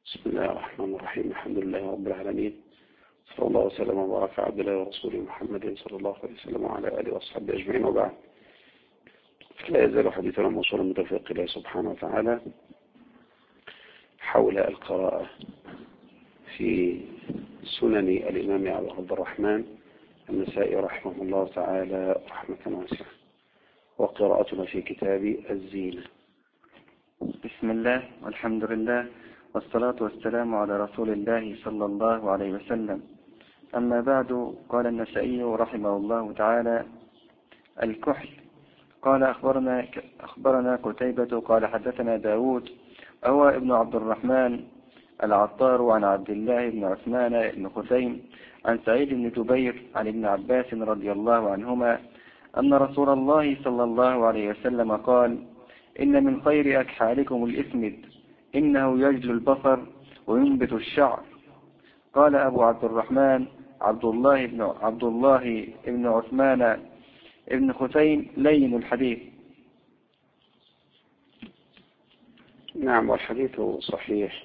بسم الله الرحمن الرحيم. الحمد لله رب العالمين، صلى الله وسلم وبارك على عبد الله ورسوله محمد صلى الله عليه وسلم وعلى آله وأصحابه أجمعين، وبعد. لا يزال حديثنا موصولا من توفيق الله سبحانه وتعالى حول القراءة في سنن الإمام أبي عبد الرحمن النسائي رحمه الله تعالى رحمة واسعة، وقراءتنا في كتاب الزينة. بسم الله والحمد لله والصلاة والسلام على رسول الله صلى الله عليه وسلم. أما بعد، قال النسائي رحمه الله تعالى: الكحل. قال أخبرنا قتيبة قال حدثنا داود هو ابن عبد الرحمن العطار عن عبد الله بن عثمان بن خثيم عن سعيد بن جبير عن ابن عباس رضي الله عنهما أن رسول الله صلى الله عليه وسلم قال: إن من خير أكحالكم الإسمد، إنه يجل البصر وينبت الشعر. قال أبو عبد الرحمن عبد الله بن عثمان ابن خثيم لين الحديث. نعم، والحديث صحيح،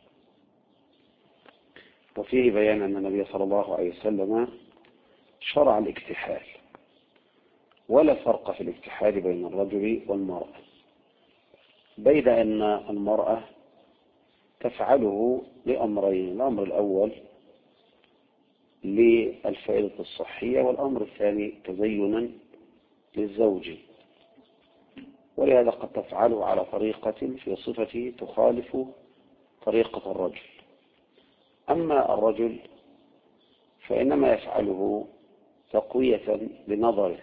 وفيه بيان أن النبي صلى الله عليه وسلم شرع الاكتحال، ولا فرق في الاكتحال بين الرجل والمرأة، بيد أن المرأة تفعله لأمرين: الأمر الأول للفائدة الصحية، والأمر الثاني تزينا للزوج، ولهذا قد تفعله على طريقة في صفته تخالف طريقة الرجل. أما الرجل فإنما يفعله تقوية لنظره،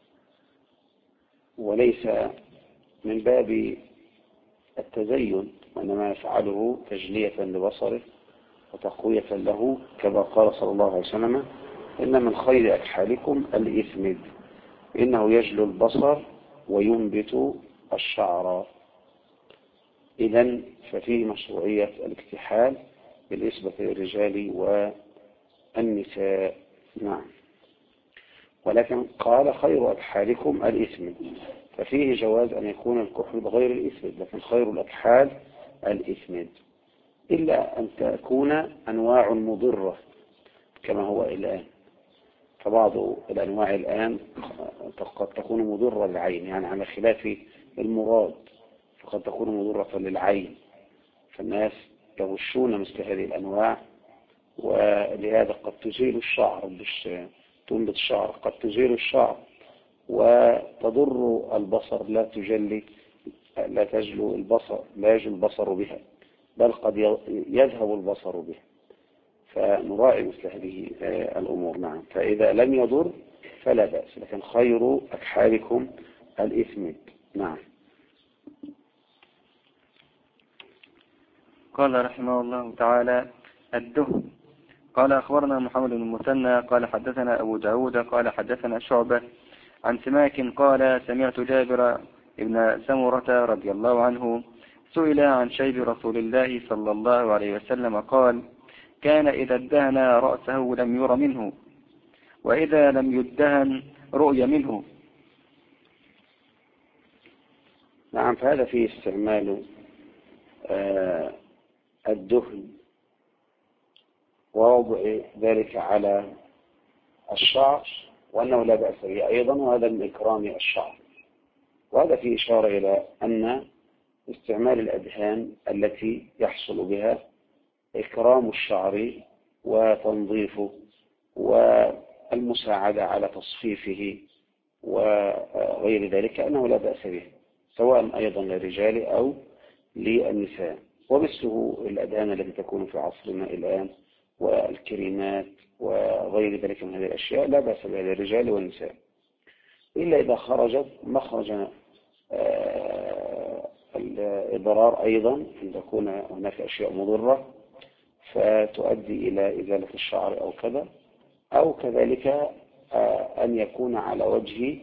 وليس من باب التزين، وإنما يفعله تجلية لبصره وتقوية له، كما قال صلى الله عليه وسلم: إن من خير أكحالكم الإسمد، إنه يجلو البصر وينبت الشعر. إذن ففيه مشروعية الاكتحال بالنسبة للرجال والنساء. نعم، ولكن قال: خير أكحالكم الإسمد، ففيه جواز أن يكون الكحل بغير الإسمد، لكن خير الأكحال الإسمد، إلا أن تكون أنواع مضرة كما هو الآن. فبعض الأنواع الآن قد تكون مضرة للعين، يعني على خلاف المراد، فقد تكون مضرة للعين، فالناس يغشون مثل هذه الأنواع، ولهذا قد تزيل الشعر، مش تنبت الشعر، قد تزيل الشعر وتضر البصر، لا تجلو البصر، لا يجلو البصر بها، بل قد يذهب البصر بها، فنراعي مثل هذه الأمور. نعم، فإذا لم يضر فلا بأس، لكن خير أكحالكم الإسمد. نعم. قال رحمه الله تعالى: الدهن. قال أخبرنا محمد بن المثنى قال حدثنا أبو داود قال حدثنا شعبة عن سماك قال: سمعت جابر بن سمرة رضي الله عنه سئل عن شيب رسول الله صلى الله عليه وسلم قال: كان إذا ادهن رأسه لم ير منه، وإذا لم يدهن رؤي منه. نعم، فهذا فيه استعمال الدهن ووضع ذلك على الشعر، وأنه لا بأس به أيضا، وهذا من إكرام الشعر. وهذا فيه إشارة إلى أن استعمال الأدهان التي يحصل بها إكرام الشعر وتنظيفه والمساعدة على تصفيفه وغير ذلك، أنه لا بأس به، سواء أيضا للرجال أو للنساء. ومثله الأدهان التي تكون في عصرنا الآن والكريمات وغير ذلك من هذه الأشياء لا بأس بها للرجال والنساء، إلا إذا خرجت مخرج الإضرار أيضا، أن تكون هناك أشياء مضرة فتؤدي إلى إزالة الشعر أو كذا، أو كذلك أن يكون على وجه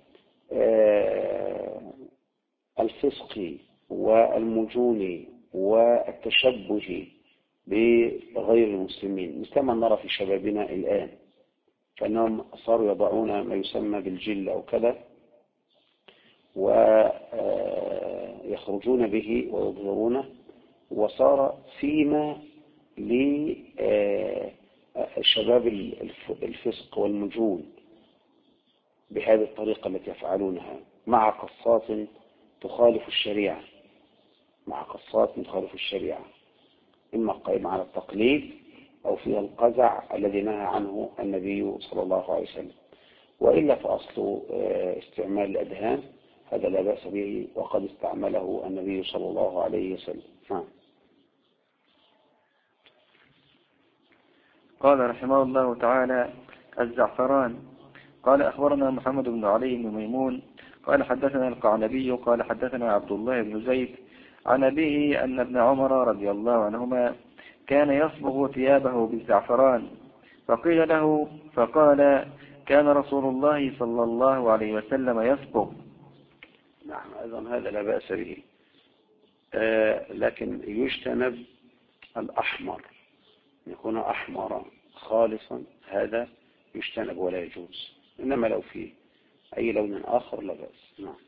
الفسق والمجون والتشبه بغير المسلمين، مثل ما نرى في شبابنا الآن، فإنهم صاروا يضعون ما يسمى بالجل أو كذا، ويخرجون به ويظهرونه وصار سيما لشباب الفسق والمجون بهذه الطريقة التي يفعلونها مع قصات تخالف الشريعة، إما قائمة على التقليد أو فيها القزع الذي نهى عنه النبي صلى الله عليه وسلم. وإلا فأصل استعمال الأدهان هذا لا بأس به، وقد استعمله النبي صلى الله عليه وسلم. قال رحمه الله تعالى: الزعفران. قال أخبرنا محمد بن علي بن ميمون قال حدثنا القعنبي قال حدثنا عبد الله بن زيد عن أبيه أن ابن عمر رضي الله عنهما كان يصبغ ثيابه بالزعفران، فقيل له فقال: كان رسول الله صلى الله عليه وسلم يصبغ. نعم، أيضا هذا لا بأس به، لكن يجتنب الأحمر، يكون أحمر خالصا، هذا يجتنب ولا يجوز، إنما لو فيه أي لون آخر لا بأس. نعم.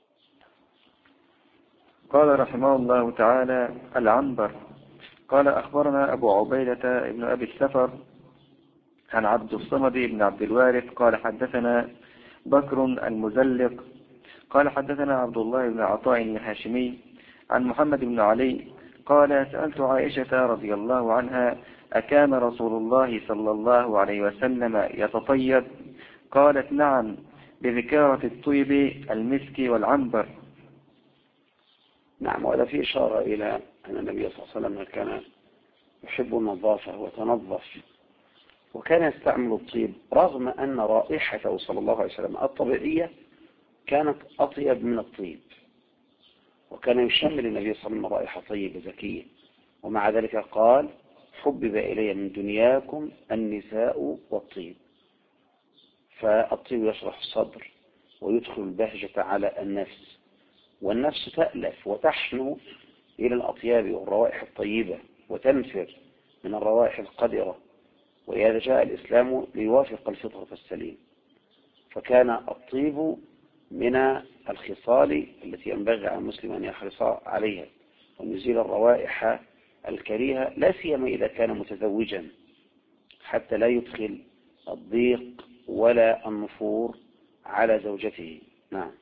قال رحمه الله تعالى: العنبر. قال أخبرنا أبو عبيدة ابن أبي السفر عن عبد الصمد بن عبد الوارث قال حدثنا بكر المزلق قال حدثنا عبد الله بن عطاء الهاشمي عن محمد بن علي قال: سألت عائشة رضي الله عنها: أكان رسول الله صلى الله عليه وسلم يتطيب؟ قالت: نعم، بذكارة الطيب المسك والعنبر. نعم، وهذا فيه إشارة إلى أن النبي صلى الله عليه وسلم كان يحب النظافة وتنظف، وكان يستعمل الطيب رغم أن رائحته صلى الله عليه وسلم الطبيعية كانت أطيب من الطيب، وكان يشمل النبي صلى الله عليه وسلم رائحة طيبة زكية، ومع ذلك قال: حبب إلي من دنياكم النساء والطيب. فالطيب يشرح الصدر ويدخل البهجة على النفس، والنفس تألف وتحنو إلى الأطياب والروائح الطيبة وتنفر من الروائح القذرة، ولهذا جاء الإسلام ليوافق الفطرة السليم. فكان الطيب من الخصال التي ينبغي على المسلم أن يحرص عليها، وأن يزيل الروائح الكريهة، لا سيما إذا كان متزوجا، حتى لا يدخل الضيق ولا النفور على زوجته. نعم.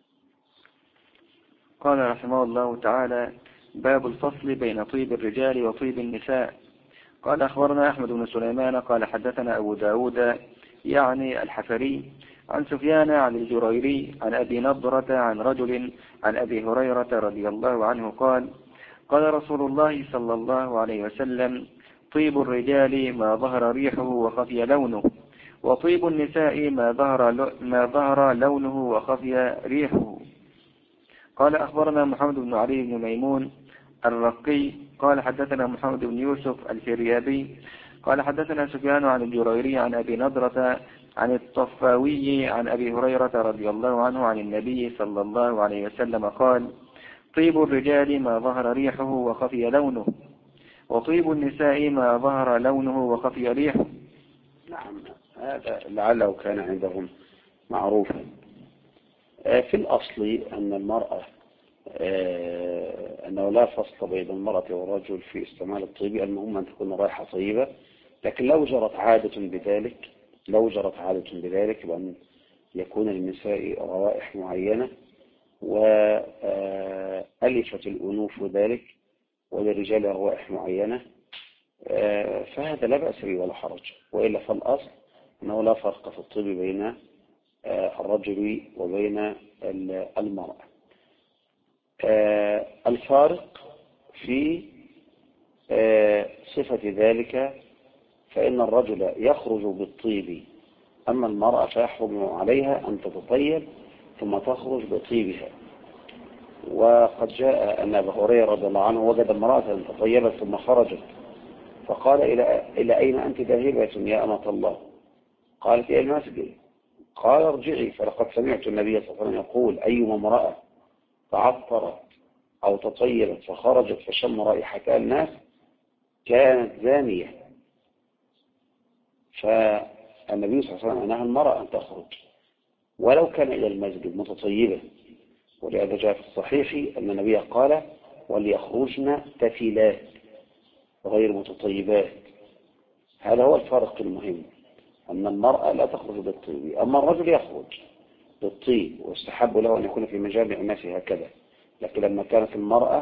قال رحمه الله تعالى: باب الفصل بين طيب الرجال وطيب النساء. قال أخبرنا أحمد بن سليمان قال حدثنا أبو داود يعني الحفري عن سفيان عن الجريري عن أبي نضرة عن رجل عن أبي هريرة رضي الله عنه قال: قال رسول الله صلى الله عليه وسلم: طيب الرجال ما ظهر ريحه وخفي لونه، وطيب النساء ما ظهر لونه وخفي ريحه. قال أخبرنا محمد بن علي بن ميمون الرقي قال حدثنا محمد بن يوسف الفريابي قال حدثنا سفيان عن الجريري عن أبي نضرة عن الطفاوي عن أبي هريرة رضي الله عنه عن النبي صلى الله عليه وسلم قال: طيب الرجال ما ظهر ريحه وخفي لونه، وطيب النساء ما ظهر لونه وخفي ريحه. نعم، هذا لعله كان عندهم معروفا. في الأصل أن المرأة أنه لا فصل بين المرأة والرجل في استعمال الطيب، المهم أن تكون رائحة طيبة، لكن لو جرت عادة بذلك بأن يكون للنساء روائح معينة وألفت الأنوف ذلك، وللرجال روائح معينة، فهذا لا بأس به ولا حرج. وإلا فالأصل أنه لا فرق في الطيب بين الرجل وبين المرأة. الفارق في صفة ذلك، فإن الرجل يخرج بالطيب، أما المرأة فيحرم عليها أن تتطيب ثم تخرج بطيبها. وقد جاء أن أبا هريرة رضي الله عنه وجد امرأة تطيبت ثم خرجت، فقال: إلى أين أنت ذاهبة يا أمة الله؟ قالت: إلى المسجد. قال: ارجعي، فلقد سمعت النبي صلى الله عليه وسلم يقول: أيما امرأة تعطرت أو تطيبت فخرجت فشم رائحة الناس كانت زانية. فالنبي صلى الله عليه وسلم نهى المرأة أن تخرج ولو كان إلى المسجد متطيبة، ولهذا جاء في الصحيح أن النبي قال: وليخرجن تفلات غير متطيبات. هذا هو الفرق المهم، أن المرأة لا تخرج بالطيب، أما الرجل يخرج بالطيب واستحب له أن يكون في مجامع الناس هكذا. لكن لما كانت المرأة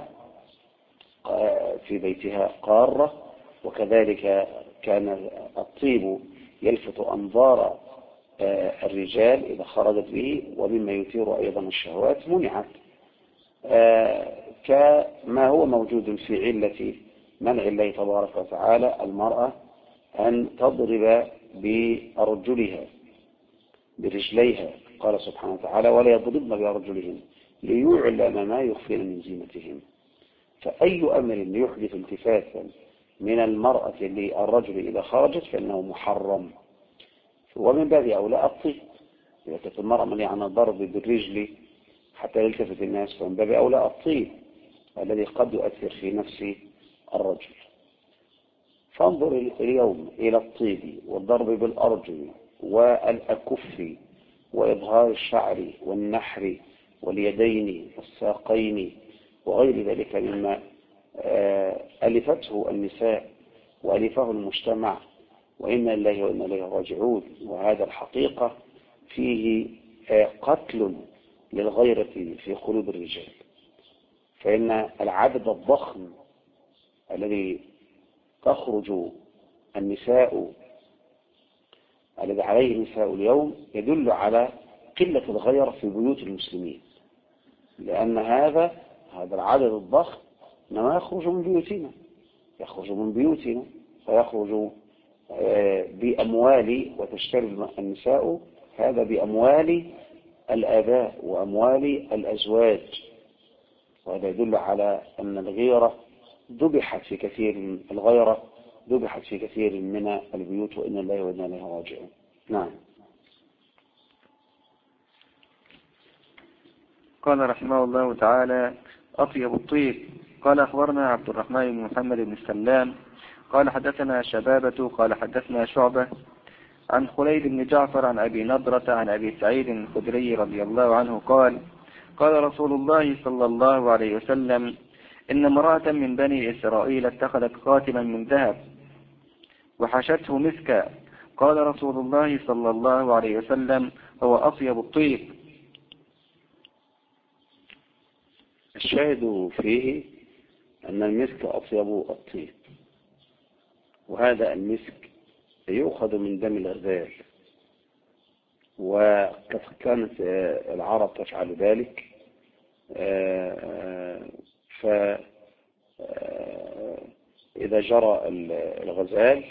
في بيتها قارة، وكذلك كان الطيب يلفت أنظار الرجال إذا خرجت به، ومما يثير أيضا الشهوات منعت، كما هو موجود في علة منع الله تبارك وتعالى المرأة أن تضرب بأرجلها برجليها. قال سبحانه وتعالى: ولا يضربن بأرجلهن ليعلم ما يخفين من زينتهم. فأي أمر يحدث التفاتا من المرأة للرجل إذا خرجت فإنه محرم. ومن باب أولى الطيب، إذا كانت المرأة منع عن الضرب بالرجل حتى يلتفت الناس، فمن باب أولى الطيب الذي قد يؤثر في نفس الرجل. فانظر اليوم إلى الطيب والضرب بالأرجل والأكف وإظهار الشعر والنحر واليدين والساقين وغير ذلك مما ألفته النساء وألفه المجتمع، وإنا لله وإنا إليه راجعون. وهذا الحقيقة فيه قتل للغيرة في قلوب الرجال، فإن العدد الضخم الذي تخرج النساء الذي عليه النساء اليوم يدل على قلة الغيرة في بيوت المسلمين، لأن هذا العدد الضخم إنما يخرج من بيوتنا فيخرج بأموال، وتشتري النساء هذا بأموال الآباء وأموال الأزواج. وهذا يدل على أن الغيرة ذبحت في كثير من البيوت، وإن الله وإنا إليه راجعون. نعم. قال رحمه الله تعالى: أطيب الطيب. قال أخبرنا عبد الرحمن بن محمد بن السلام قال حدثنا شبابة قال حدثنا شعبة عن خليد بن جعفر عن أبي نضرة عن أبي سعيد الخدري رضي الله عنه قال: قال رسول الله صلى الله عليه وسلم: إن امرأة من بني إسرائيل اتخذت خاتما من ذهب وحشته مسكا. قال رسول الله صلى الله عليه وسلم: هو أطيب الطيب. الشاهد فيه أن المسك أطيب الطيب، وهذا المسك يؤخذ من دم الغزال، وكانت العرب تفعل ذلك. فإذا جرى الغزال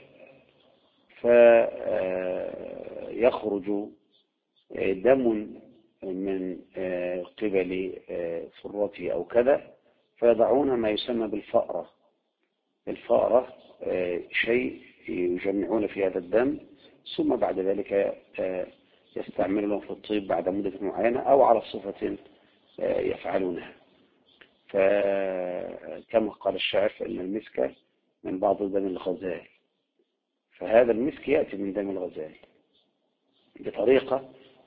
فيخرج دم من قبل فرته أو كذا، فيضعون ما يسمى بالفأرة. الفأرة شيء يجمعون في هذا الدم، ثم بعد ذلك يستعملونه في الطيب بعد مدة معينة أو على صفة يفعلونها. فكما قال الشاعر: فإن المسك من بعض دم الغزال. فهذا المسك يأتي من دم الغزال بطريقة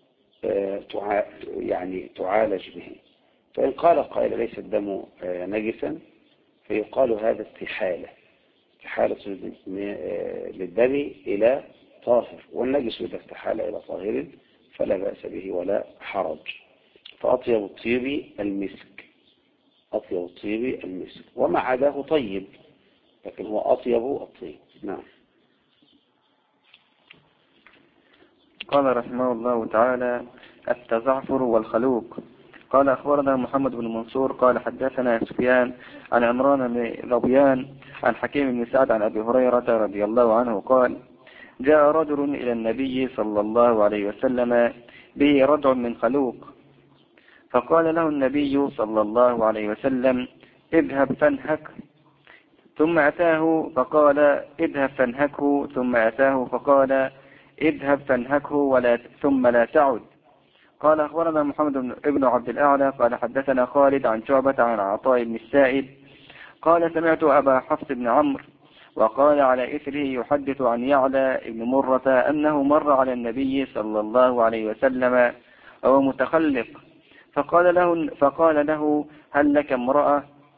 تعالج به. فإن قال قائل: ليس الدم نجسا، فيقال هذا استحالة للدم إلى طاهر، والنجس إذا استحال إلى طاهر فلا بأس به ولا حرج. فأطيب الطيب المسك، وما عداه طيب، لكن هو أطيب الطيب. نعم. قال رحمه الله تعالى: التزعفر والخلوق. قال أخبرنا محمد بن منصور قال حدثنا سفيان عن عمران بن ظبيان عن حكيم بن سعد عن أبي هريرة رضي الله عنه قال: جاء رجل إلى النبي صلى الله عليه وسلم به ردع من خلوق، فقال له النبي صلى الله عليه وسلم: اذهب فانهك. ثم أتاه فقال: اذهب فانهكه. ثم أتاه فقال: اذهب فانهكه ثم لا تعد. قال أخبرنا محمد بن عبد الأعلى قال حدثنا خالد عن شعبة عن عطاء بن السائب قال: سمعت أبا حفص بن عمرو وقال على إثره يحدث عن يعلى بن مرة أنه مر على النبي صلى الله عليه وسلم وهو متخلق، فقال له: هل لك امرأة؟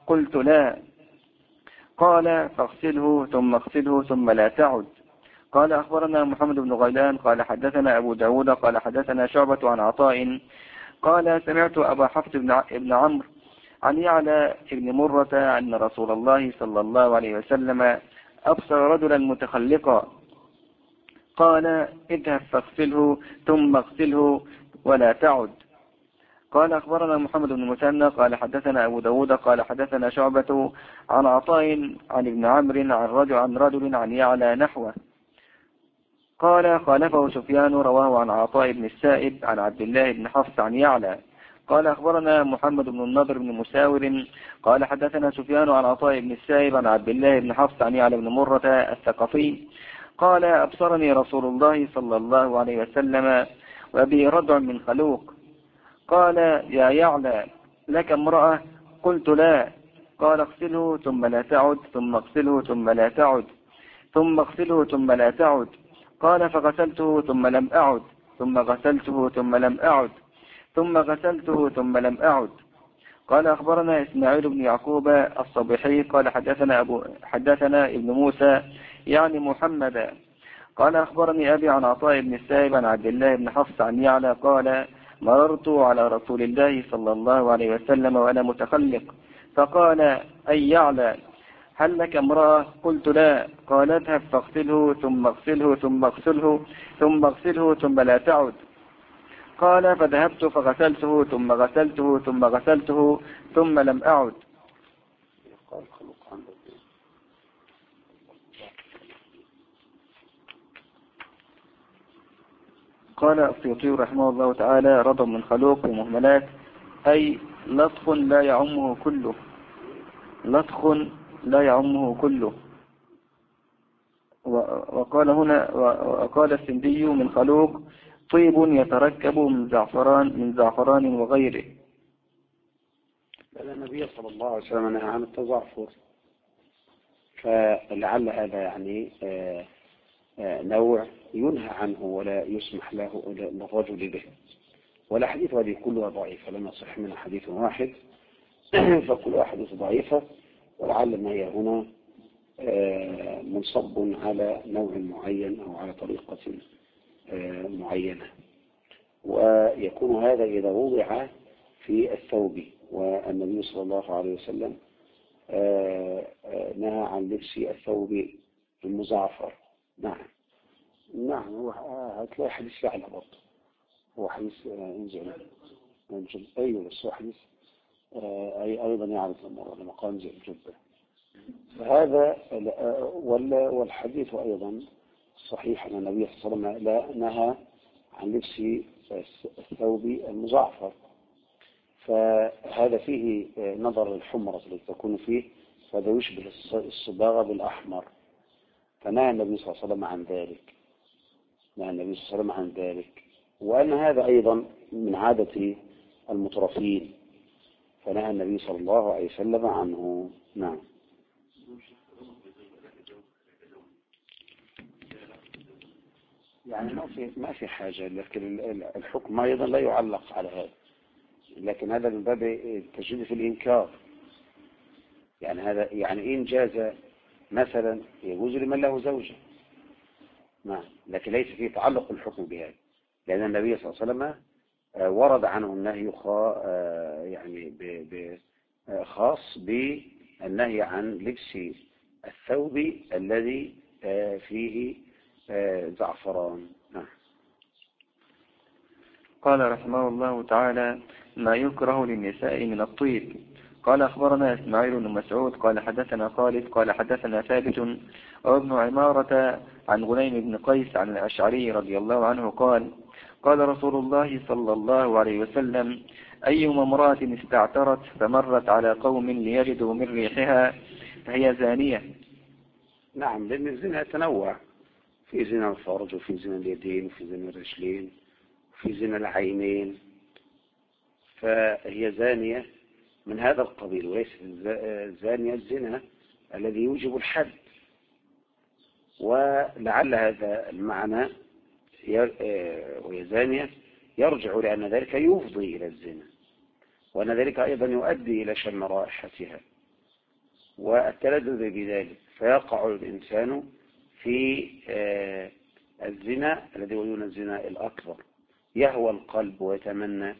قلت لا. قال فاغسله ثم اغسله ثم لا تعد. قال أخبرنا محمد بن غيلان قال حدثنا أبو داود قال حدثنا شعبة عن عطاء قال سمعت أبا حفص بن عمرو عن يعلى بن مرة أن رسول الله صلى الله عليه وسلم أبصر رجلا متخلقا قال اذهب فاغسله ثم اغسله ولا تعد. قال أخبرنا محمد بن المثنى قال حدثنا أبو داود قال حدثنا شعبة عن عطاء عن ابن عمرو عن رجل عن يعلى نحوه. قال خالفه سفيان رواه عن عطاء بن السائب عن عبد الله بن حفص عن يعلى. قال أخبرنا محمد بن النضر بن مساور قال حدثنا سفيان عن عطاء بن السائب عن عبد الله بن حفص عن يعلى بن مرة الثقفي قال أبصرني رسول الله صلى الله عليه وسلم وأبي ردع من خلوق. قال يا يعلى لك امرأة؟ قلت لا. قال اغسله ثم لا تعد ثم اغسله ثم لا تعد ثم اغسله ثم لا تعد. قال فغسلته ثم لم أعد ثم غسلته ثم لم أعد ثم غسلته ثم لم أعد. قال أخبرنا إسماعيل بن يعقوب الصبيحي قال حدثنا ابن موسى يعني محمد قال أخبرني أبي عن عطاء بن السائب عن عبد الله بن حفص عن يعلى قال مررت على رسول الله صلى الله عليه وسلم وأنا متخلق فقال أي يعلى هل لك امرأة؟ قلت لا. قال اذهب فاغسله ثم اغسله ثم اغسله ثم اغسله ثم لا تعد. قال فذهبت فغسلته ثم غسلته ثم غسلته ثم لم أعد. قال السيوطي رحمه الله تعالى رضا من خلوق ومهملات أي لطخ لا يعمه كله، لطخ لا يعمه كله. وقال هنا وقال السندي من خلوق طيب يتركب من زعفران وغيره. لأن النبي صلى الله عليه وسلم نهى عن التزعفر، فلعل هذا يعني نوع ينهى عنه ولا يسمح له للرجل به. والأحاديث هذه كلها ضعيفة، لم يصح منها حديث واحد فكل حديث ضعيفة، ولعل ما هي هنا منصب على نوع معين أو على طريقة معينة. ويكون هذا إذا وضع في الثوب، والنبي صلى الله عليه وسلم نهى عن لبس الثوب المزعفر. نعم هو هتلاقي حديث يعلى برضه، هو حديث انزل أيوه، بس هو حديث أيضا يعرف المرة لما قال انزل الجبة. فهذا والحديث أيضا صحيح أن النبي صلى الله عليه وسلم لا نهى عن لبس الثوب المزعفر، فهذا فيه نظر الحمرة التي تكون فيه، فهذا يشبه الصباغة بالأحمر، فنهى النبي صلى الله عليه وسلم عن ذلك، نهى النبي صلى الله عليه وسلم عن ذلك. وأن هذا أيضا من عادة المترفين، فنهى النبي صلى الله عليه وسلم عنه. نعم. يعني ما في حاجة، لكن الحكم أيضا لا يعلق على هذا، لكن هذا من باب التشديد في الإنكار. يعني هذا يعني إن جاز مثلا يجوز لمن له زوجة، نعم، لكن ليس فيه تعلق الحكم بهذا، لأن النبي صلى الله عليه وسلم ورد عنه النهي يعني خاص بالنهي عن لبس الثوب الذي فيه زعفران. قال رحمه الله تعالى ما يكره للنساء من الطيب. قال أخبرنا إسماعيل بن مسعود قال حدثنا خالد قال حدثنا ثابت وابن عمارة عن غنيم بن قيس عن الأشعري رضي الله عنه قال قال رسول الله صلى الله عليه وسلم أيما امرأة استعترت فمرت على قوم ليجدوا من ريحها فهي زانية. نعم، لأن الزنا يتنوع، في زنا الفرج وفي زنا اليدين وفي زنا الرجلين وفي زنا العينين، فهي زانية من هذا القبيل، وليس زانية الزنا الذي يوجب الحد. ولعل هذا المعنى وهي زانية يرجع لأن ذلك يفضي إلى الزنا، وأن ذلك أيضا يؤدي إلى شم رائحتها، والتلذذ بذلك، فيقع الإنسان في الزنا الذي هو دون الزنا الأكبر. يهوى القلب ويتمنى،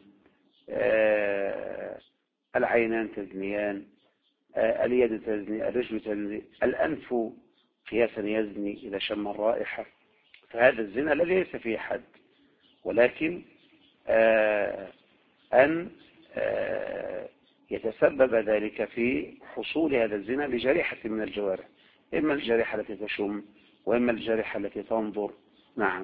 العينان تزنيان، اليد تزني، الرجل تزني، الأنف قياسا يزني إذا شم الرائحة. فهذا الزنا الذي ليس فيه حد، ولكن أن يتسبب ذلك في حصول هذا الزنا بجريحة من الجوارح، إما الجريحة التي تشم وإما الجريحة التي تنظر. نعم.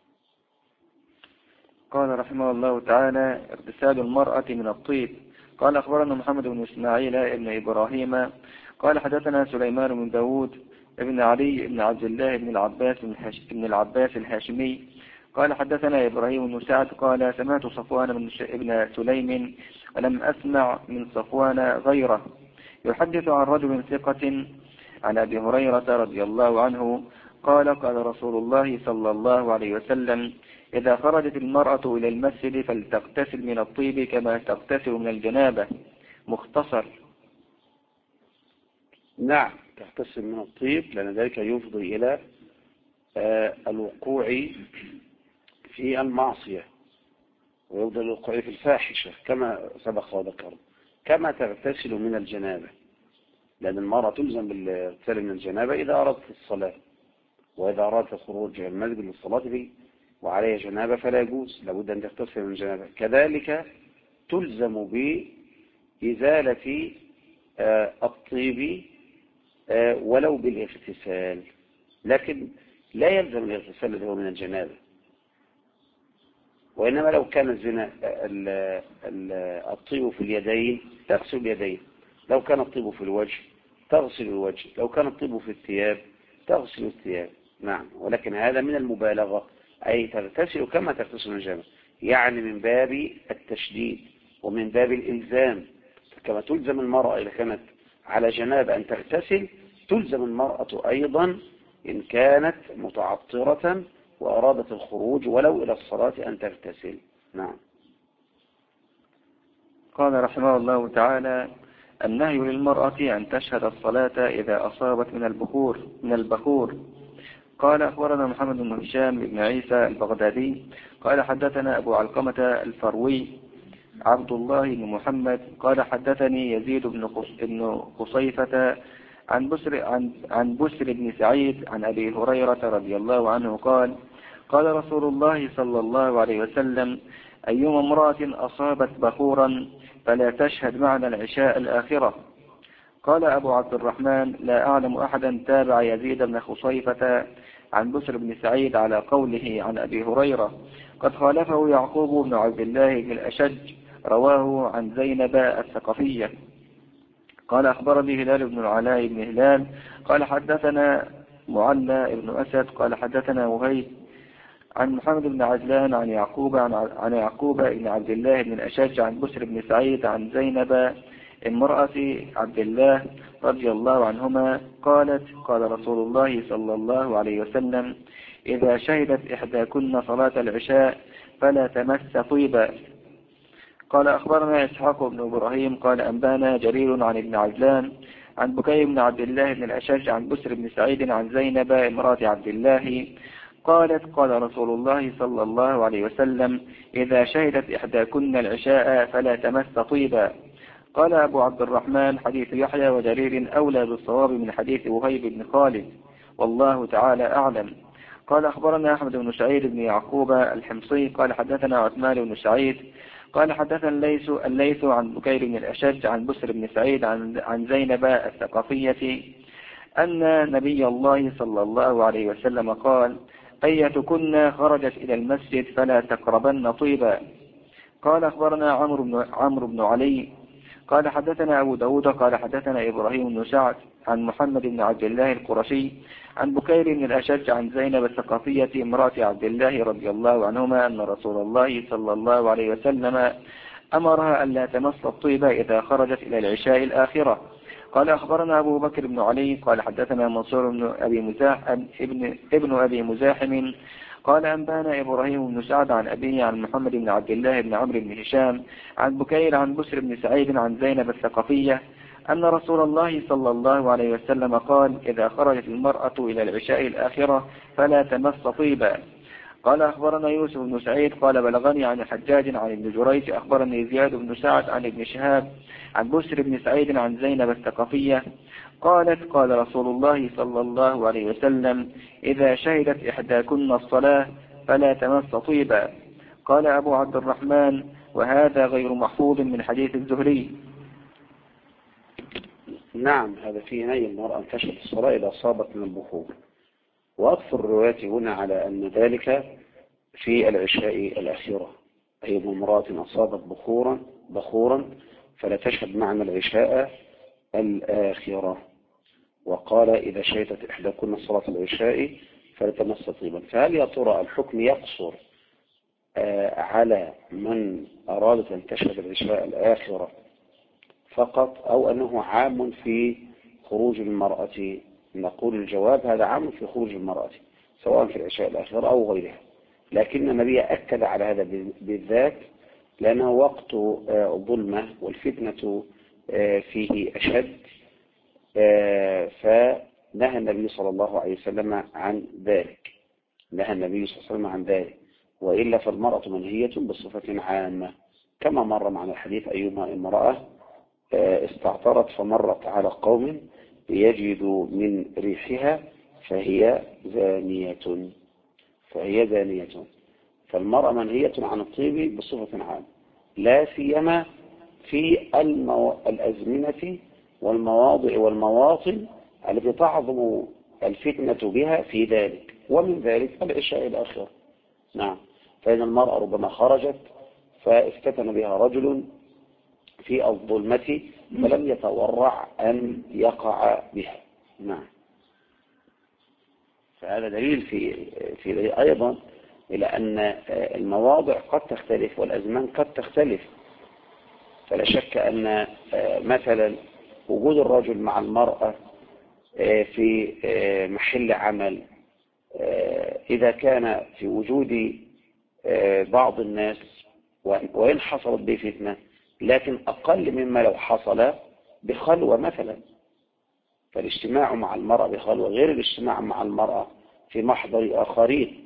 قال رحمه الله تعالى: اغتسال المرأة من الطيب. قال أخبرنا محمد بن إسماعيل ابن إبراهيم قال حدثنا سليمان بن داود ابن علي بن عبد الله بن العباس الهاشمي قال حدثنا إبراهيم بن سعد قال سمعت صفوان بن سليم ولم أسمع من صفوان غيره يحدث عن رجل ثقة عن أبي هريرة رضي الله عنه قال قال رسول الله صلى الله عليه وسلم: إذا خرجت المرأة إلى المسجد فلتغتسل من الطيب كما تغتسل من الجنابة. مختصر. نعم، تغتسل من الطيب لأن ذلك يفضي إلى الوقوع في المعصية، ويفضي الوقوع في الفاحشة كما سبق وذكر، كما تغتسل من الجنابة، لأن المرأة تلزم بالاغتسال من الجنابة إذا أردت الصلاة، وإذا أردت الخروج من المسجد للصلاة وعليها جنابة فلا يجوز، لابد أن تغتسل من الجنابة. كذلك تلزم بإزالة الطيب ولو بالاغتسال، لكن لا يلزم الاغتسال الذي هو من الجنابة. وإنما لو كان الطيب في اليدين تغسل اليدين، لو كان الطيب في الوجه تغسل الوجه، لو كان الطيب في الثياب تغسل الثياب. نعم، ولكن هذا من المبالغة، أي تغتسل كما تغتسل من الجنابة، يعني من باب التشديد ومن باب الإلزام. كما تلزم المرأة إذا كانت على جنابة أن تغتسل، تلزم المرأة أيضا إن كانت متعطرة وأرادت الخروج ولو إلى الصلاة أن تغتسل. نعم. قال رحمه الله تعالى: النهي للمرأة أن تشهد الصلاة إذا أصابت من البخور. قال أخبرنا محمد بن هشام بن عيسى البغدادي قال حدثنا أبو علقمة الفروي عبد الله بن محمد قال حدثني يزيد بن قصيفة عن بسر بن سعيد عن أبي هريرة رضي الله عنه قال قال رسول الله صلى الله عليه وسلم: أيما امرأة أصابت بخورا فلا تشهد معنا العشاء الآخرة. قال أبو عبد الرحمن: لا أعلم أحدا تابع يزيد بن خصيفة عن بسر بن سعيد على قوله عن أبي هريرة، قد خالفه يعقوب بن عبد الله بن الأشج رواه عن زينب الثقفية. قال أخبرني هلال بن العلاء بن هلال قال حدثنا معلى بن أسد قال حدثنا وهيب عن محمد بن عجلان عن يعقوب بن عبد الله بن الأشج عن بسر بن سعيد عن زينب امرأة عبد الله رضي الله عنهما قالت قال رسول الله صلى الله عليه وسلم: إذا شهدت إحداكن صلاة العشاء فلا تمس طيبا. قال أخبرنا إسحاق بن إبراهيم قال أنبانا جرير عن ابن عجلان عن بكير بن عبد الله بن الأشج عن بسر بن سعيد عن زينب امرأة عبد الله قالت قال رسول الله صلى الله عليه وسلم: إذا شهدت إحداكن العشاء فلا تمس طيبا. قال أبو عبد الرحمن: حديث يحيى وجرير أولى بالصواب من حديث وهيب بن خالد، والله تعالى أعلم. قال أخبرنا أحمد بن سعيد بن يعقوب الحمصي قال حدثنا عثمان بن سعيد قال حدثنا الليث عن بكير بن الأشج عن بسر بن سعيد عن زينب الثقفية أن نبي الله صلى الله عليه وسلم قال: أيتكن خرجت إلى المسجد فلا تقربن طيبا. قال أخبرنا عمرو بن علي قال حدثنا أبو داود قال حدثنا إبراهيم بن سعد عن محمد بن عبد الله القرشي عن بكير بن الأشج عن زينب الثقفية امرأة عبد الله رضي الله عنهما أن رسول الله صلى الله عليه وسلم أمرها ألا تمس الطيب إذا خرجت إلى العشاء الآخرة. قال أخبرنا أبو بكر بن علي قال حدثنا منصور بن أبي مزاحم قال أنبانا إبراهيم بن سعد عن أبيه عن محمد بن عبد الله بن عمرو بن هشام عن بكير عن بسر بن سعيد عن زينب الثقفية أن رسول الله صلى الله عليه وسلم قال: إذا خرجت المرأة إلى العشاء الآخرة فلا تمس طيبا. قال: أخبرنا يوسف بن سعيد قال: بلغني عن حجاج عن ابن جريج أخبرني زياد بن سعد عن ابن شهاب عن بشر بن سعيد عن زينب الثقفية قالت: قال رسول الله صلى الله عليه وسلم: إذا شهدت إحداكن الصلاة فلا تمس طيبا. قال أبو عبد الرحمن: وهذا غير محفوظ من حديث الزهري. نعم، هذا فيه نهي المرأة أن تشهد الصلاة إذا أصابت من البخور، وأكثر الروايات هنا على أن ذلك في العشاء الأخيرة، أي امرأة أصابت بخورا فلا تشهد معنا العشاء الآخرة. وقال: إذا شهدت إحداكن صلاة العشاء فلا تمس طيبا. فهل يا ترى الحكم يقصر على من أرادت أن تشهد العشاء الآخرة فقط، أو أنه عام في خروج المرأة؟ نقول الجواب: هذا عام في خروج المرأة سواء في العشاء الآخرة أو غيرها، لكن النبي أكد على هذا بالذات لأنه وقت ظلمة والفتنة فيه أشد، فنهى النبي صلى الله عليه وسلم عن ذلك. نهى النبي صلى الله عليه وسلم عن ذلك، وإلا فالمرأة منهية بصفة عامة، كما مر معنا الحديث: أيما امرأة استعطرت فمرت على قوم يجدوا من ريحها فهي زانية. فالمرأة منهية عن الطيب بصفة عامة، لا سيما في الأزمنة والمواضع والمواطن التي تعظم الفتنة بها في ذلك، ومن ذلك العشاء الآخرة. نعم، فإن المرأة ربما خرجت فافتتن بها رجل في الظلمة فلم يتورع أن يقع بها. نعم، فهذا دليل في أيضا إلى أن المواضع قد تختلف والأزمان قد تختلف. فلا شك أن مثلا وجود الرجل مع المرأة في محل عمل، إذا كان في وجود بعض الناس وإن حصلت به فتنة لكن أقل مما لو حصل بخلوة مثلا، فالاجتماع مع المرأة بخلوة غير الاجتماع مع المرأة في محضر آخرين.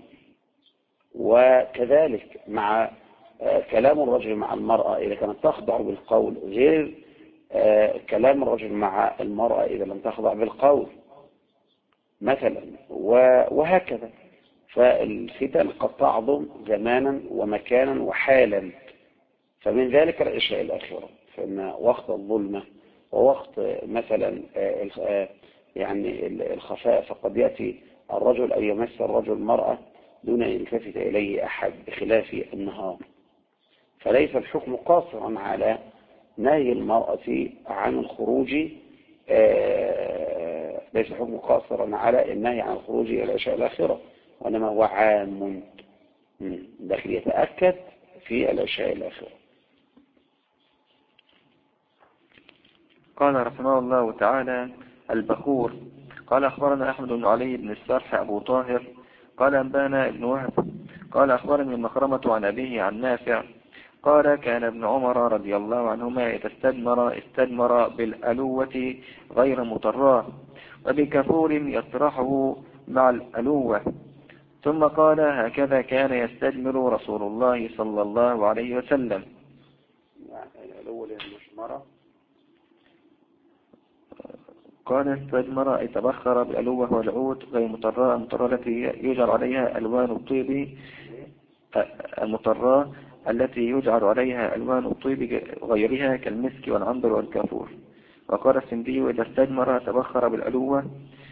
وكذلك مع كلام الرجل مع المرأة إذا كانت تخضع بالقول غير كلام الرجل مع المرأة إذا لم تخضع بالقول مثلا، وهكذا. فالفتن قد تعظم زمانا ومكانا وحالا، فمن ذلك العشاء الآخرة، فإن وقت الظلمة ووقت مثلا يعني الخفاء، فقد يأتي الرجل أو يمس الرجل المرأة دون أن يلتفت إليه أحد بخلاف النهار. فليس الحكم قاصرا على نهي المرأة عن الخروج، ليس الحكم قاصرا على النهي عن الخروج إلى العشاء الآخرة، وإنما هو عام لكن يتأكد في العشاء الآخرة. قال رحمه الله تعالى: البخور. قال: أخبرنا أحمد بن علي بن السرح أبو طاهر قال: أنبانا ابن وهب قال: أخبرني مخرمة عن أبيه عن نافع قال: كان ابن عمر رضي الله عنهما إذا استدمر بالألوة غير مطراه، وبكفور يطرحه مع الألوة. ثم قال: هكذا كان يستدمر رسول الله صلى الله عليه وسلم. الألوة المشمرة. قال: استدمر أي تبخر بالألوة والعود غير مطراه، المطراه التي يجعل عليها ألوان الطيب، المطراه التي يجعل عليها ألوان الطيب غيرها كالمسك والعنبر والكافور. وقال السندي: إذا استدمر تبخر بالألوة،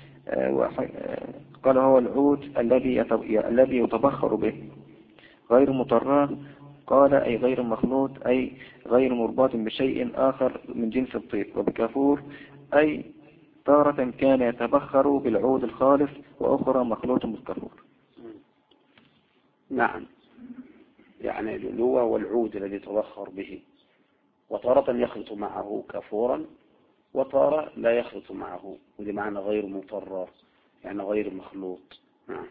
قال: هو العود الذي يتبخر به. غير مطراه قال: أي غير مخلوط، أي غير مرباط بشيء آخر من جنس الطيب. وبكافور أي تارة كان يتبخر بالعود الخالص وأخرى مخلوط بالكافور. نعم، يعني الألوة والعود الذي يتبخر به، وتارة يخلط معه كافورا وتارة لا يخلط معه، ودي معنى غير مطرر يعني غير مخلوط. نعم.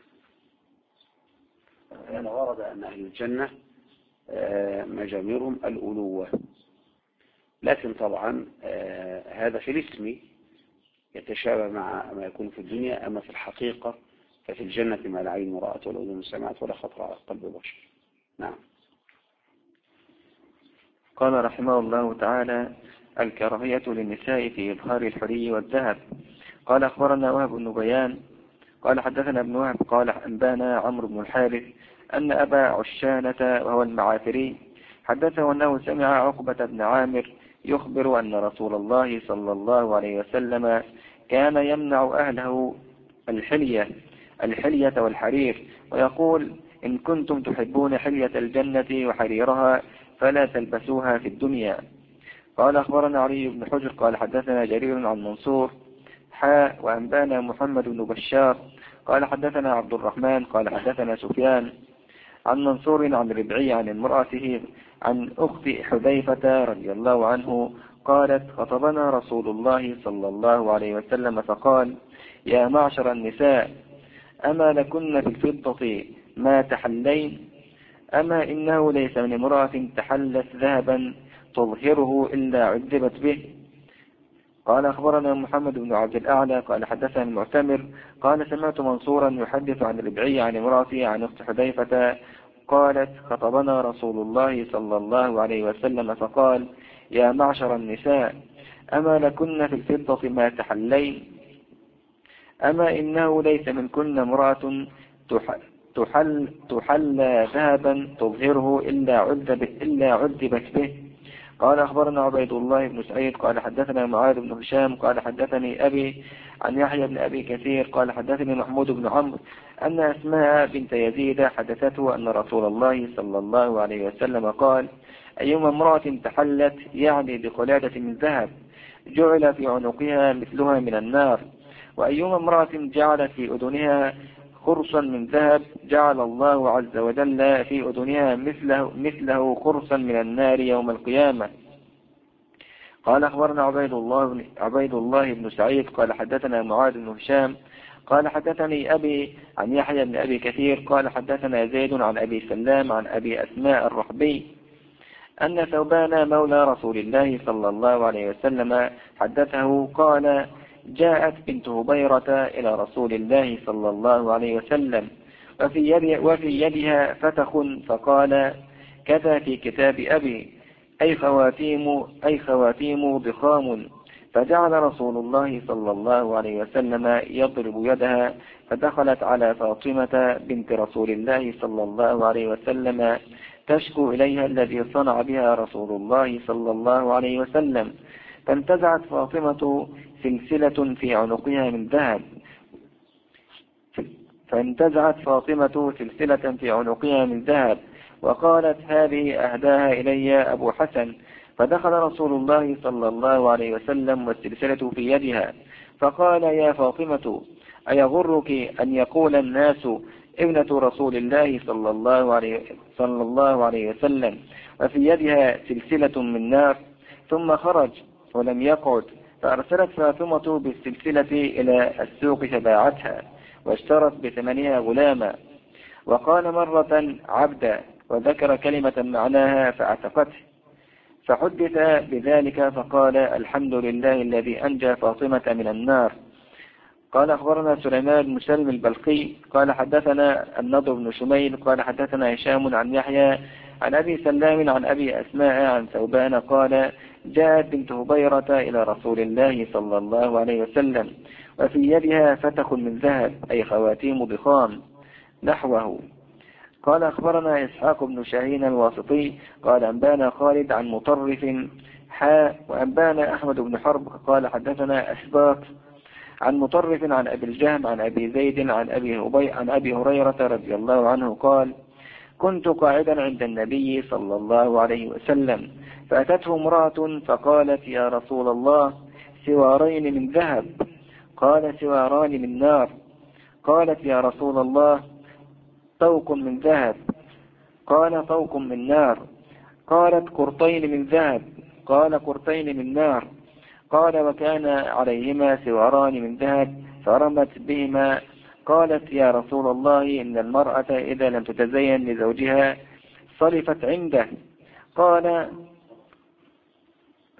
يعني ورد أن أهل الجنة مجامرهم الألوة، لكن طبعا هذا في الاسم يتشابه مع ما يكون في الدنيا، أما في الحقيقة ففي الجنة ما لا عين رأت ولا أذن سمعت ولا خطر على قلب بشر. نعم. قال رحمه الله تعالى: الكراهية للنساء في إظهار الحلي والذهب. قال أخبرنا وهب بن بيان قال حدثنا ابن وهب قال أنبانا عمرو بن الحارث أن أبا عشانة وهو المعافري حدثه أنه سمع عقبة بن عامر يخبر أن رسول الله صلى الله عليه وسلم كان يمنع أهله الحلية والحرير، ويقول: إن كنتم تحبون حلية الجنة وحريرها فلا تلبسوها في الدنيا. قال أخبرنا علي بن حجر قال حدثنا جرير عن منصور وأنبانا محمد بن بشار قال حدثنا عبد الرحمن قال حدثنا سفيان عن منصور عن ربعي عن امرأته عن أخت حذيفة رضي الله عنه قالت: خطبنا رسول الله صلى الله عليه وسلم فقال: يا معشر النساء، أما لكن في الفضة ما تحلين؟ أما إنه ليس من امرأة تحلت ذهبا تظهره إلا عذبت به. قال أخبرنا محمد بن عبد الأعلى قال حدثنا المعتمر قال سمعت منصورا يحدث عن ربعي عن امرأته عن أخت حذيفة قالت: خطبنا رسول الله صلى الله عليه وسلم فقال: يا معشر النساء، أما لكن في الفضة ما تحلين؟ أما إنه ليس منكن امرأة تحل ذهبا تظهره إلا عذبت به. قال أخبرنا عبيد الله بن سعيد قال حدثنا معاذ بن هشام قال حدثني أبي عن يحيى بن أبي كثير قال حدثني محمود بن عمرو أن أسماء بنت يزيد حدثته أن رسول الله صلى الله عليه وسلم قال: أيما امرأة تحلت يعني بقلادة من ذهب جعل في عنقها مثلها من النار، وأيما امرأة جعلت في أذنها خرصا من ذهب جعل الله عز وجل في أذنها مثله خرصا من النار يوم القيامة. قال أخبرنا عبيد الله بن سعيد قال حدثنا معاذ بن هشام قال حدثني أبي عن يحيى بن أبي كثير قال حدثنا زيد عن أبي سلام عن أبي أسماء الرحبي أن ثوبان مولى رسول الله صلى الله عليه وسلم حدثه قال: جاءت بنت هبيرة إلى رسول الله صلى الله عليه وسلم وفي يدها فتخ فقال: كذا في كتاب أبي أي خواتيم ضخام. فجعل رسول الله صلى الله عليه وسلم يضرب يدها، فدخلت على فاطمة بنت رسول الله صلى الله عليه وسلم تشكو إليها الذي صنع بها رسول الله صلى الله عليه وسلم، فانتزعت فاطمة سلسلة في عنقها من ذهب وقالت: هذه أهداها إلي أبو حسن. فدخل رسول الله صلى الله عليه وسلم والسلسلة في يدها، فقال: يا فاطمة، أيغرك أن يقول الناس ابنة رسول الله صلى الله عليه وسلم وفي يدها سلسلة من نار؟ ثم خرج ولم يقعد، فأرسلت فاطمة بالسلسلة إلى السوق فباعتها واشترت بثمنها غلاما، وقال مرة عبدا، وذكر كلمة معناها فاعتقته، فحدث بذلك فقال: الحمد لله الذي أنجى فاطمة من النار. قال أخبرنا سليمان بن سلم البلقي قال حدثنا النضر بن شميل قال حدثنا هشام عن يحيى عن أبي سلام عن أبي أسماء عن ثوبان قال: جاءت بنت هبيرة إلى رسول الله صلى الله عليه وسلم وفي يدها فتخ من ذهب أي خواتيم ضخام نحوه. قال أخبرنا إسحاق بن شاهين الواسطي قال أنبانا خالد عن مطرف وأنبانا أحمد بن حرب قال حدثنا أسباط عن مطرف عن أبي الجهم عن أبي زيد عن أبي هريرة رضي الله عنه قال: كنت قاعدا عند النبي صلى الله عليه وسلم فأتته امرأة فقالت: يا رسول الله، سوارين من ذهب. قال: سواران من نار. قالت: يا رسول الله، طوق من ذهب. قال: طوق من نار. قالت: قرطين من ذهب. قال: قرطين من نار. قال: وكان عليهما سواران من ذهب فرمت بهما. قالت: يا رسول الله، إن المرأة إذا لم تتزين لزوجها صلفت عنده. قال: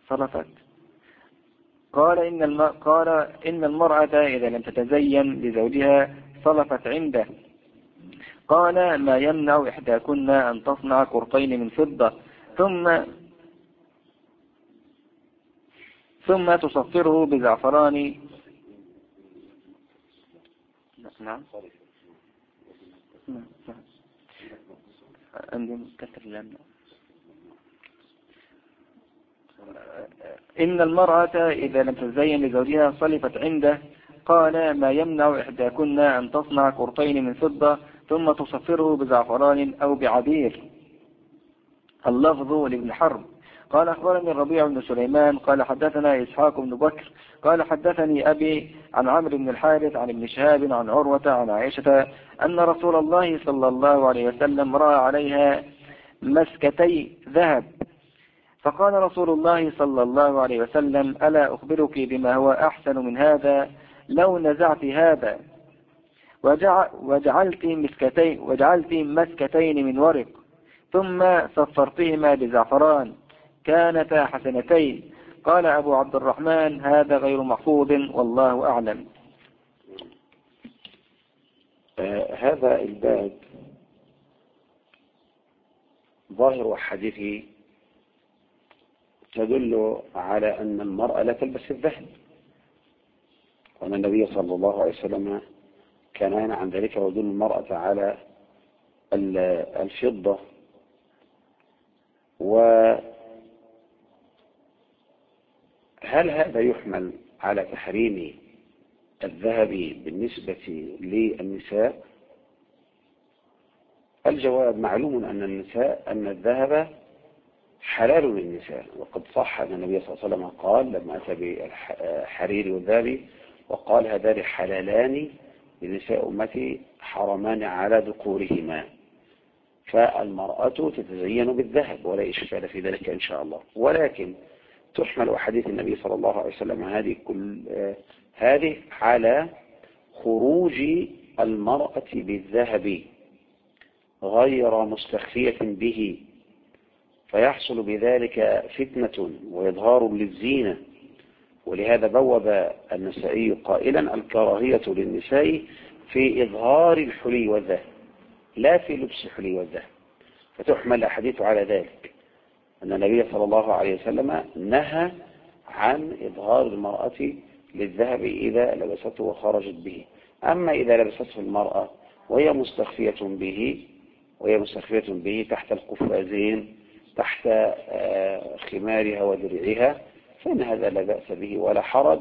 صرفت. قال إن المرأة إذا لم تتزين لزوجها صرفت عنده. قال ما يمنع إحداكن أن تصنع قرطين من فضة ثم تصفره بزعفران. نعم عندي كسر اللام. إن المرأة إذا لم تزين لزوجها صلفت عنده. قال ما يمنع إحداكن أن تصنع قرطين من فضة ثم تصفره بزعفران أو بعبير. اللفظ لابن حرب. قال أخبرني الربيع بن سليمان قال حدثنا إسحاق بن بكر قال حدثني أبي عن عمرو بن الحارث عن ابن شهاب عن عروة عن عائشة أن رسول الله صلى الله عليه وسلم رأى عليها مسكتي ذهب. فقال رسول الله صلى الله عليه وسلم ألا أخبرك بما هو أحسن من هذا لو نزعت هذا وجعلت مسكتين من ورق ثم صفرتهما بزعفران كانتا حسنتين. قال أبو عبد الرحمن هذا غير محفوظ والله أعلم. هذا الباب ظاهر حديثه تدل على أن المرأة لا تلبس الذهب، وأن النبي صلى الله عليه وسلم كان ينهى عن ذلك ويدل المرأة على الفضة. وهل هذا يحمل على تحريم الذهب بالنسبة للنساء؟ الجواب معلوم أن الذهب حلال للنساء، وقد صح أن النبي صلى الله عليه وسلم قال لما أتى بالحرير والذهب وقال هذان حلالان لنساء أمتي حرمان على ذكورهما. فالمرأة تتزين بالذهب ولا إشكال في ذلك إن شاء الله، ولكن تحمل أحاديث النبي صلى الله عليه وسلم هذه على خروج المرأة بالذهب غير مستخفية به، فيحصل بذلك فتنة وإظهار للزينة. ولهذا بوب النسائي قائلا الكراهية للنساء في إظهار الحلي والذهب لا في لبس الحلي والذهب، فتحمل الأحاديث على ذلك أن النبي صلى الله عليه وسلم نهى عن إظهار المرأة للذهب إذا لبسته وخرجت به. أما إذا لبسته المرأة وهي مستخفية به تحت القفازين تحت خمارها ودرعها فإن هذا لا بأس به ولا حرج،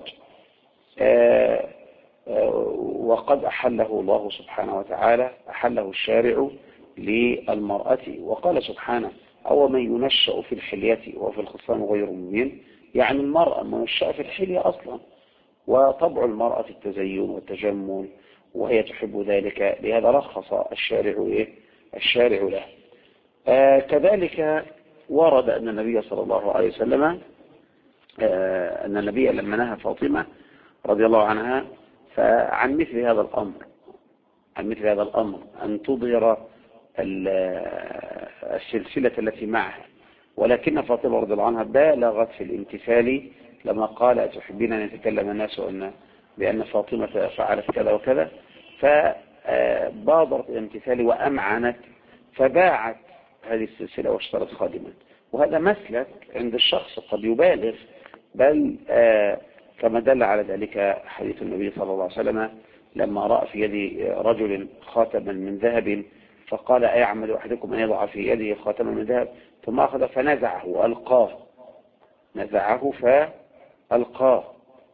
وقد أحله الله سبحانه وتعالى، أحله الشارع للمرأة. وقال سبحانه أو من ينشأ في الحلية وفي الخصام غير مبين، يعني المرأة منشأة في الحلية أصلا، وطبع المرأة التزين والتجمل وهي تحب ذلك، لهذا رخص الشارع له. كذلك ورد أن النبي صلى الله عليه وسلم أن النبي لما نهى فاطمة رضي الله عنها فعن مثل هذا الأمر أن تظهر السلسلة التي معها، ولكن فاطمة رضي الله عنها بالغت في الامتثال لما قال أتحبين أن يتكلم الناس بأن فاطمة فعلت كذا وكذا، فبادرت الامتثال وأمعنت فباعت هذه السلسلة واشترت خادما. وهذا مسلك عند الشخص قد يبالغ، بل كما دل على ذلك حديث النبي صلى الله عليه وسلم لما رأى في يد رجل خاتما من ذهب فقال أيعمد أحدكم أن يضع في يده خاتما من ذهب، ثم أخذ فنزعه وألقاه، فألقاه،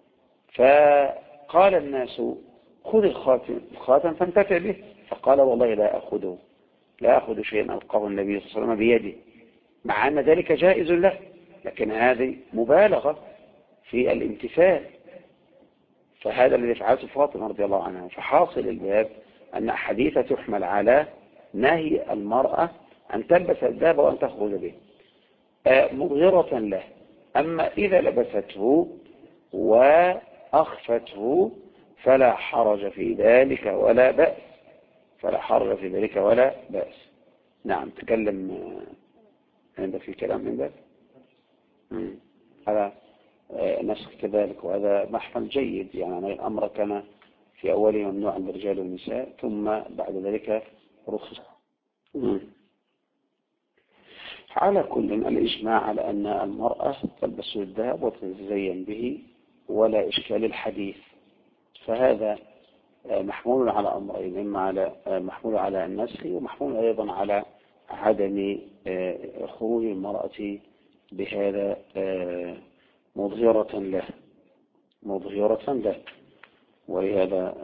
فقال الناس خذ الخاتم فانتفع به، فقال والله لا أخذ شيئا ألقاه النبي صلى الله عليه وسلم بيده، مع أن ذلك جائز له، لكن هذه مبالغة في الامتثال. فهذا الذي فعلته فاطمة رضي الله عنها. فحاصل الباب أن حديثة تحمل على نهي المرأة أن تلبس الذهب وأن تخرج به مظهرة له. أما إذا لبسته وأخفته فلا حرج في ذلك ولا بأس. نعم. تكلم عندك في كلام عندك. على نسخ كذلك، وهذا محمل جيد. يعني الأمر كان في أوله ممنوعا للرجال والنساء، ثم بعد ذلك رخص. على كل الإجماع على أن المرأة تلبس الذهب وتتزين به ولا إشكال الحديث، فهذا محمول على أمرين، إما على محمول على النسخ، ومحمول أيضا على عدم خروج المرأة بهذا مظهرة له. ولهذا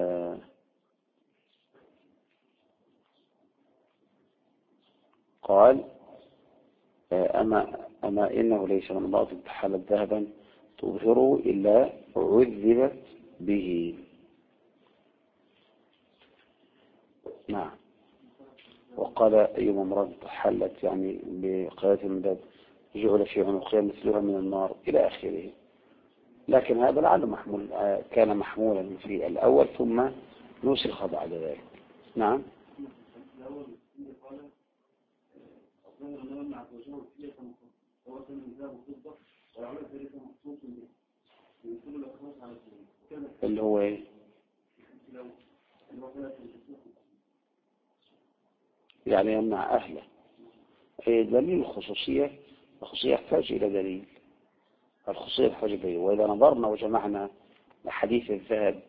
قال أما إنه ليس من الله تحلت ذهبا تظهره إلا عذبت به. نعم. وقال أيما امرأة تحلت يعني بقيادة من ذهب جعل في عنقها مثلها من النار إلى آخره. لكن هذا لعله محمول كان محمولا في الأول ثم نسخ بعد ذلك. نعم. اللي هو ايه؟ يعني يمنع أهله. دليل الخصوصية يحتاج إلى دليل. الخصوصية يحتاج إلى دليل. وإذا نظرنا وجمعنا حديث الذهب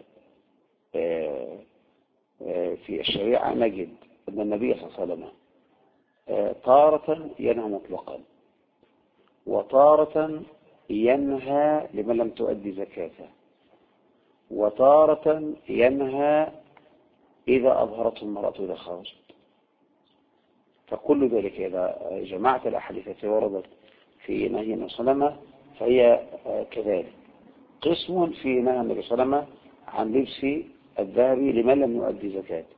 في الشريعة نجد أن النبي صلى الله عليه وسلم تارة ينهى مطلقا، وتارة ينهى لمن لم تؤدي زكاته، وتارة ينهى إذا أظهرته المرأة إذا خرجت. فكل ذلك إذا جمعت الأحاديث التي وردت في نهي النبي صلى الله عليه وسلم فهي كذلك. قسم في نهي النبي صلى الله عليه وسلم عن لبس الذهب لمن لم يؤدي زكاته.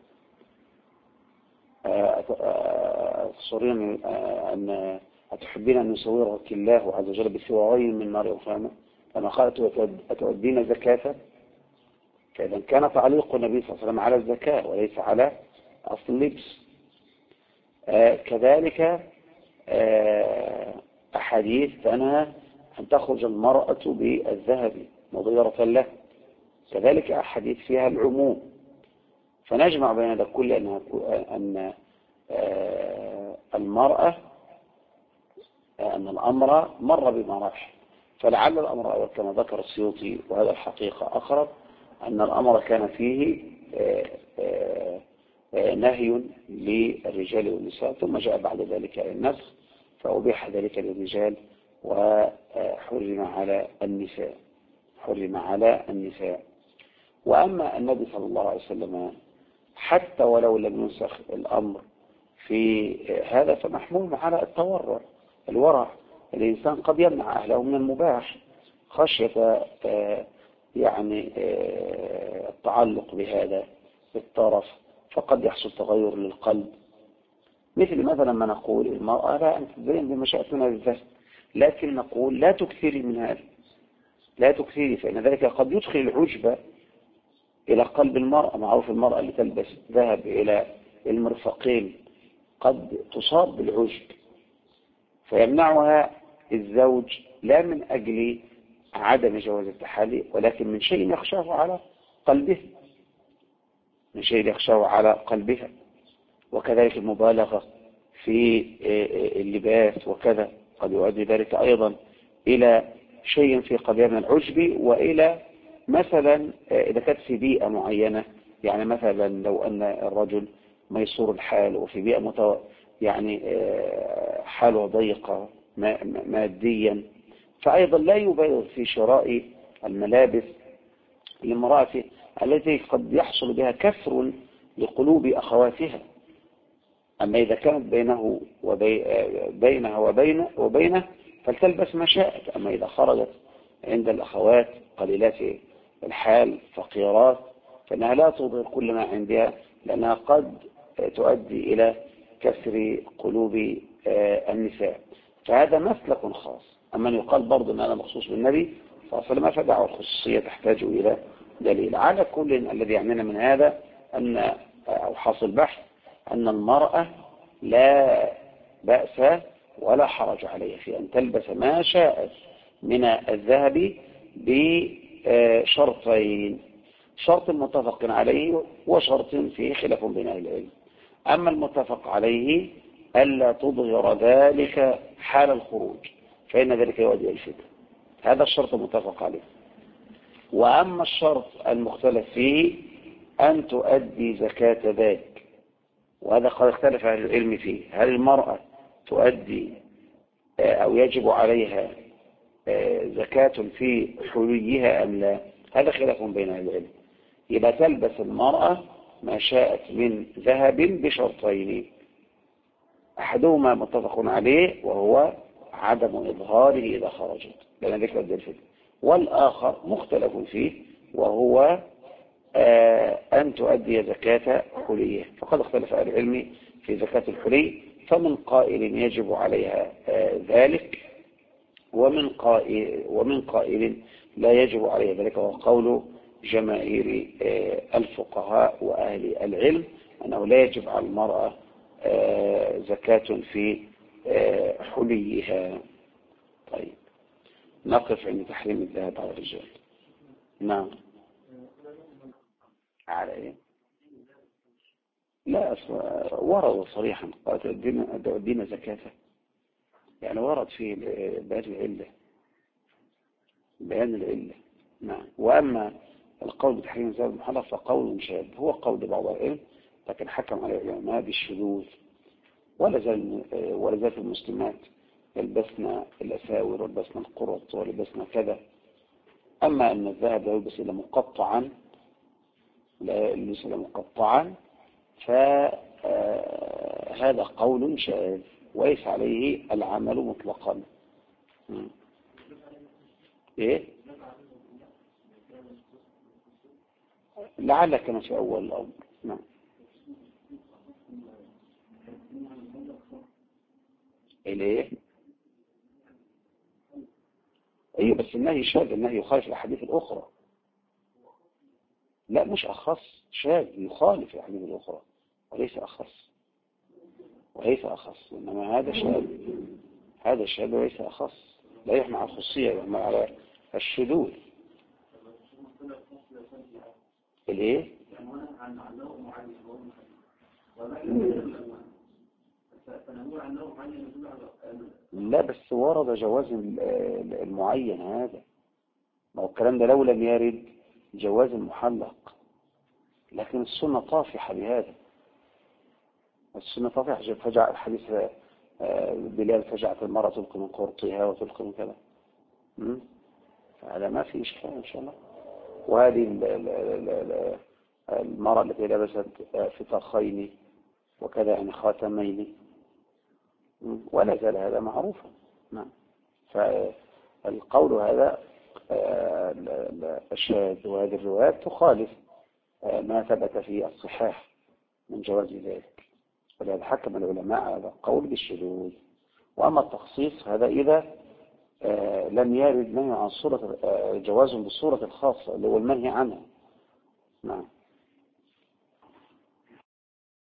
تصورين أن أتحبين أن يصورك الله عز وجل بثوارين من نار وفامة كما قالت أتؤدين زكاة؟ فإذا كان تعليق النبي صلى الله عليه وسلم على الزكاة وليس على أصل اللبس. كذلك أحاديث تنهى أن تخرج المرأة بالذهب مضيرة له، كذلك أحاديث فيها العموم. فنجمع بين هذا كل أن المرأة أن الأمر مر بمراحل. فلعل الأمر كما ذكر السيوطي، وهذا الحقيقة أقرب، أن الأمر كان فيه نهي للرجال والنساء، ثم جاء بعد ذلك النسخ فأبيح ذلك للرجال وحرم على النساء. وأما النبي صلى الله عليه وسلم حتى ولو لم ينسخ الأمر في هذا فمحمول على الورع. الإنسان قد يمنع أهله من المباح خشية يعني التعلق بهذا الطرف، فقد يحصل تغير للقلب. مثلا ما نقول المرأة لا أن تتزين بما شاءت منها بالذات، لكن نقول لا تكثري من هذا، لا تكثري، فإن ذلك قد يدخل العجب إلى قلب المرأة. معروف المرأة اللي تلبس ذهب إلى المرفقين قد تصاب بالعجب، فيمنعها الزوج لا من أجل عدم جواز التحلي، ولكن من شيء يخشاه على قلبها. وكذلك المبالغة في اللباس وكذا قد يؤدي ذلك أيضا إلى شيء في قلبها من العجب، وإلى مثلا إذا كانت في بيئة معينة، يعني مثلا لو أن الرجل ميسور الحال وفي بيئة يعني حاله ضيقة ماديا، فأيضا لا يبالغ في شراء الملابس لامرأته التي قد يحصل بها كسر لقلوب أخواتها. أما إذا كانت بينها وبينه فلتلبس ما شاءت. أما إذا خرجت عند الأخوات قليلات الحال فقيرات فإنها لا تظهر كل ما عندها، لأنها قد تؤدي إلى كسر قلوب النساء. فهذا مسلك خاص. أما يقال برضو أن هذا مخصوص بالنبي صلى الله عليه وسلم فدعوة الخصوصية تحتاج إلى دليل. على كل الذي يعنينا من هذا أو حاصل بحث أن المرأة لا بأس ولا حرج عليها في أن تلبس ما شاءت من الذهب بشرطين: شرط متفق عليه وشرط فيه خلاف بين أهل العلم. أما المتفق عليه ألا تظهر ذلك حال الخروج، فإن ذلك يؤدي إلى الفتنة. هذا الشرط المتفق عليه. وأما الشرط المختلف فيه أن تؤدي زكاة ذلك، وهذا قد اختلف أهل العلم فيه: هل المرأة تؤدي أو يجب عليها زكاة في حليها أم لا؟ هذا خلاف بين أهل العلم. يبقى تلبس المرأة ما شاءت من ذهب بشرطين: أحدهما متفق عليه وهو عدم إظهاره إذا خرجت، لأن ذكر الدلفل، والآخر مختلف فيه وهو أن تؤدي زكاة حليه. فقد اختلف أهل العلم في زكاة الحلي، فمن قائل يجب عليها ذلك، ومن قائل لا يجب عليها ذلك، وهو قول جماهير الفقهاء وأهل العلم أنه لا يجب على المرأة زكاة في حليها. طيب، نقف عند تحريم الذهب على الرجال. نعم. على ايه؟ لا، ورد صريحا قال تؤدين زكاة، يعني ورد فيه بيان العلة. نعم. وأما القول بتحريم الذهب المحلى فقول شاذ، هو قول بعض العلم، لكن حكم عليه العلماء بالشذوذ. ولا زال المسلمات يلبسن الأساور ولبسن القرط ولبسن كذا. أما أن الذهب يلبس إلا مقطعا، فهذا قول شاذ وليس عليه العمل مطلقا. إيه؟ لعل كما في أول الأمر. نعم. إليه؟ أيوه، بس النهي شاذ، النهي يخالف الأحاديث الأخرى. لا، مش أخص، شاذ يخالف الأحاديث الأخرى وليس أخص، إنما هذا شاذ وليس أخص، لا يحمل على الخصية، يحمل على الشذوذ. الإيه؟ لا، بس ورد جواز المعين هذا، ما هو الكلام ده لو لم يرد جواز المحلق، لكن السنة طافحة بهذا. السنة طافحة، فجاء الحديث بلال فجعت المرأة تلقي من قرطها وتلقي من كذا، فهذا ما في إشكال إن شاء الله. وهذه المرأة التي لبست فتاخين وكذا، يعني خاتمين، ولا زال هذا معروفا. نعم. فالقول هذا الشاذ، وهذه الروايات تخالف ما ثبت في الصحاح من جواز ذلك، ولهذا حكم العلماء على القول بالشذوذ. وأما التخصيص هذا إذا لم يرد نهي عن صورة جواز بالصورة الخاصة اللي هو المنهي عنها. نعم.